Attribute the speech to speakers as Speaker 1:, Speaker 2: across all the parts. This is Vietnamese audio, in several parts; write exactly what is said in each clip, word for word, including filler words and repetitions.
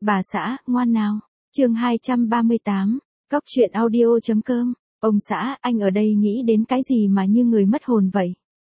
Speaker 1: Bà xã, ngoan nào. Chương hai trăm ba mươi tám, cóc truyện audio chấm com. Ông xã, anh ở đây nghĩ đến cái gì mà như người mất hồn vậy?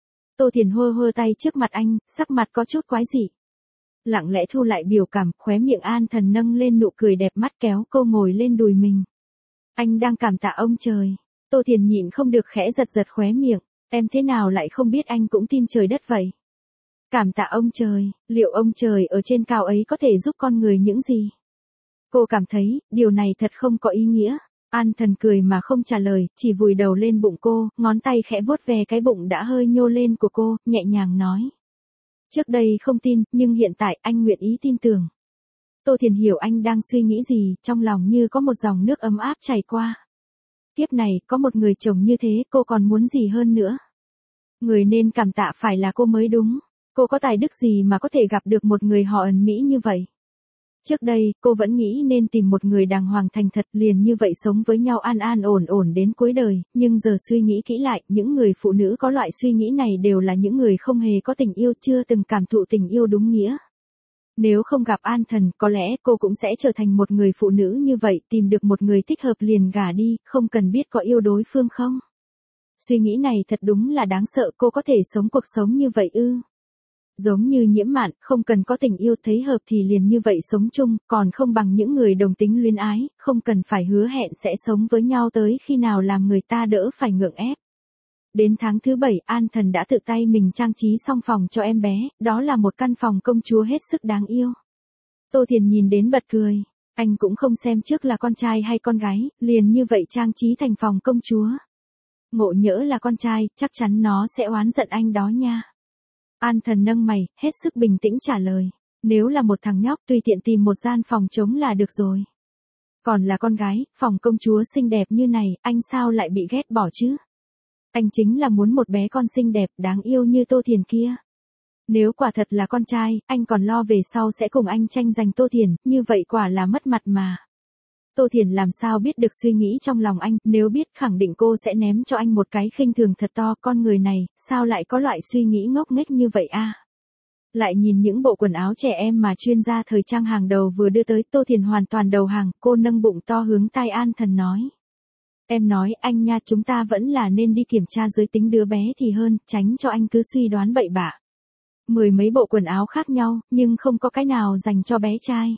Speaker 1: Tô Thiền hơ hơ tay trước mặt anh, sắc mặt có chút quái dị. Lặng lẽ thu lại biểu cảm, khóe miệng An Thần nâng lên nụ cười đẹp mắt kéo cô ngồi lên đùi mình. Anh đang cảm tạ ông trời. Tô Thiền nhịn không được khẽ giật giật khóe miệng, em thế nào lại không biết anh cũng tin trời đất vậy? Cảm tạ ông trời, liệu ông trời ở trên cao ấy có thể giúp con người những gì? Cô cảm thấy, điều này thật không có ý nghĩa. An Thần cười mà không trả lời, chỉ vùi đầu lên bụng cô, ngón tay khẽ vuốt về cái bụng đã hơi nhô lên của cô, nhẹ nhàng nói. Trước đây không tin, nhưng hiện tại anh nguyện ý tin tưởng. Tô Thiền hiểu anh đang suy nghĩ gì, trong lòng như có một dòng nước ấm áp chảy qua. Kiếp này, có một người chồng như thế, cô còn muốn gì hơn nữa? Người nên cảm tạ phải là cô mới đúng. Cô có tài đức gì mà có thể gặp được một người họ ẩn mỹ như vậy? Trước đây, cô vẫn nghĩ nên tìm một người đàng hoàng thành thật liền như vậy sống với nhau an an ổn ổn đến cuối đời, nhưng giờ suy nghĩ kỹ lại, những người phụ nữ có loại suy nghĩ này đều là những người không hề có tình yêu, chưa từng cảm thụ tình yêu đúng nghĩa. Nếu không gặp An Thần, có lẽ cô cũng sẽ trở thành một người phụ nữ như vậy, tìm được một người thích hợp liền gả đi, không cần biết có yêu đối phương không. Suy nghĩ này thật đúng là đáng sợ, cô có thể sống cuộc sống như vậy ư? Giống như Nhiễm Mạn, không cần có tình yêu, thấy hợp thì liền như vậy sống chung, còn không bằng những người đồng tính luyến ái, không cần phải hứa hẹn sẽ sống với nhau tới khi nào làm người ta đỡ phải ngượng ép. Đến tháng thứ bảy, An Thần đã tự tay mình trang trí xong phòng cho em bé, đó là một căn phòng công chúa hết sức đáng yêu. Tô Thiền nhìn đến bật cười, anh cũng không xem trước là con trai hay con gái, liền như vậy trang trí thành phòng công chúa. Ngộ nhỡ là con trai, chắc chắn nó sẽ oán giận anh đó nha. An Thần nâng mày, hết sức bình tĩnh trả lời. Nếu là một thằng nhóc tùy tiện tìm một gian phòng trống là được rồi. Còn là con gái, phòng công chúa xinh đẹp như này, anh sao lại bị ghét bỏ chứ? Anh chính là muốn một bé con xinh đẹp, đáng yêu như Tô Thiền kia. Nếu quả thật là con trai, anh còn lo về sau sẽ cùng anh tranh giành Tô Thiền, như vậy quả là mất mặt mà. Tô Thiền làm sao biết được suy nghĩ trong lòng anh, nếu biết khẳng định cô sẽ ném cho anh một cái khinh thường thật to, con người này, sao lại có loại suy nghĩ ngốc nghếch như vậy a? Lại nhìn những bộ quần áo trẻ em mà chuyên gia thời trang hàng đầu vừa đưa tới, Tô Thiền hoàn toàn đầu hàng, cô nâng bụng to hướng tai An Thần nói. Em nói, anh nha, chúng ta vẫn là nên đi kiểm tra giới tính đứa bé thì hơn, tránh cho anh cứ suy đoán bậy bạ. Mười mấy bộ quần áo khác nhau, nhưng không có cái nào dành cho bé trai.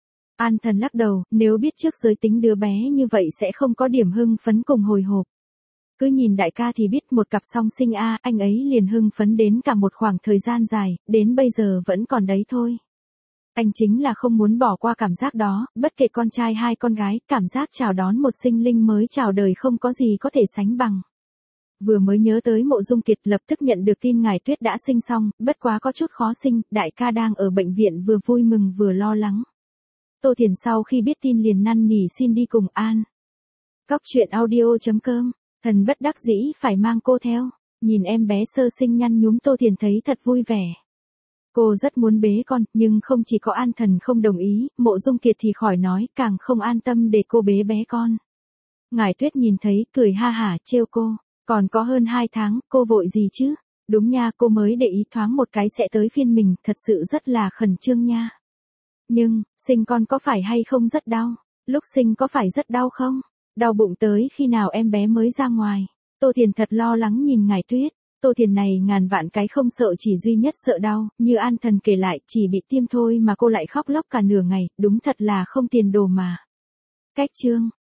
Speaker 1: An Thần lắc đầu, nếu biết trước giới tính đứa bé như vậy sẽ không có điểm hưng phấn cùng hồi hộp. Cứ nhìn đại ca thì biết một cặp song sinh a, anh ấy liền hưng phấn đến cả một khoảng thời gian dài, đến bây giờ vẫn còn đấy thôi. Anh chính là không muốn bỏ qua cảm giác đó, bất kể con trai hay con gái, cảm giác chào đón một sinh linh mới chào đời không có gì có thể sánh bằng. Vừa mới nhớ tới Mộ Dung Kiệt lập tức nhận được tin Ngài Tuyết đã sinh xong, bất quá có chút khó sinh, đại ca đang ở bệnh viện vừa vui mừng vừa lo lắng. Tô Thiền sau khi biết tin liền năn nỉ xin đi cùng An. Cóc truyện audio chấm com, thần bất đắc dĩ phải mang cô theo, nhìn em bé sơ sinh nhăn nhúm Tô Thiền thấy thật vui vẻ. Cô rất muốn bế con, nhưng không chỉ có An Thần không đồng ý, Mộ Dung Kiệt thì khỏi nói, càng không an tâm để cô bế bé con. Ngải Tuyết nhìn thấy, cười ha hả trêu cô, còn có hơn hai tháng, cô vội gì chứ? Đúng nha, cô mới để ý thoáng một cái sẽ tới phiên mình, thật sự rất là khẩn trương nha. Nhưng, sinh con có phải hay không rất đau? Lúc sinh có phải rất đau không? Đau bụng tới khi nào em bé mới ra ngoài? Tô Thiền thật lo lắng nhìn Ngải Tuyết. Tô Thiền này ngàn vạn cái không sợ, chỉ duy nhất sợ đau, như An Thần kể lại, chỉ bị tiêm thôi mà cô lại khóc lóc cả nửa ngày, đúng thật là không tiền đồ mà. Cách chương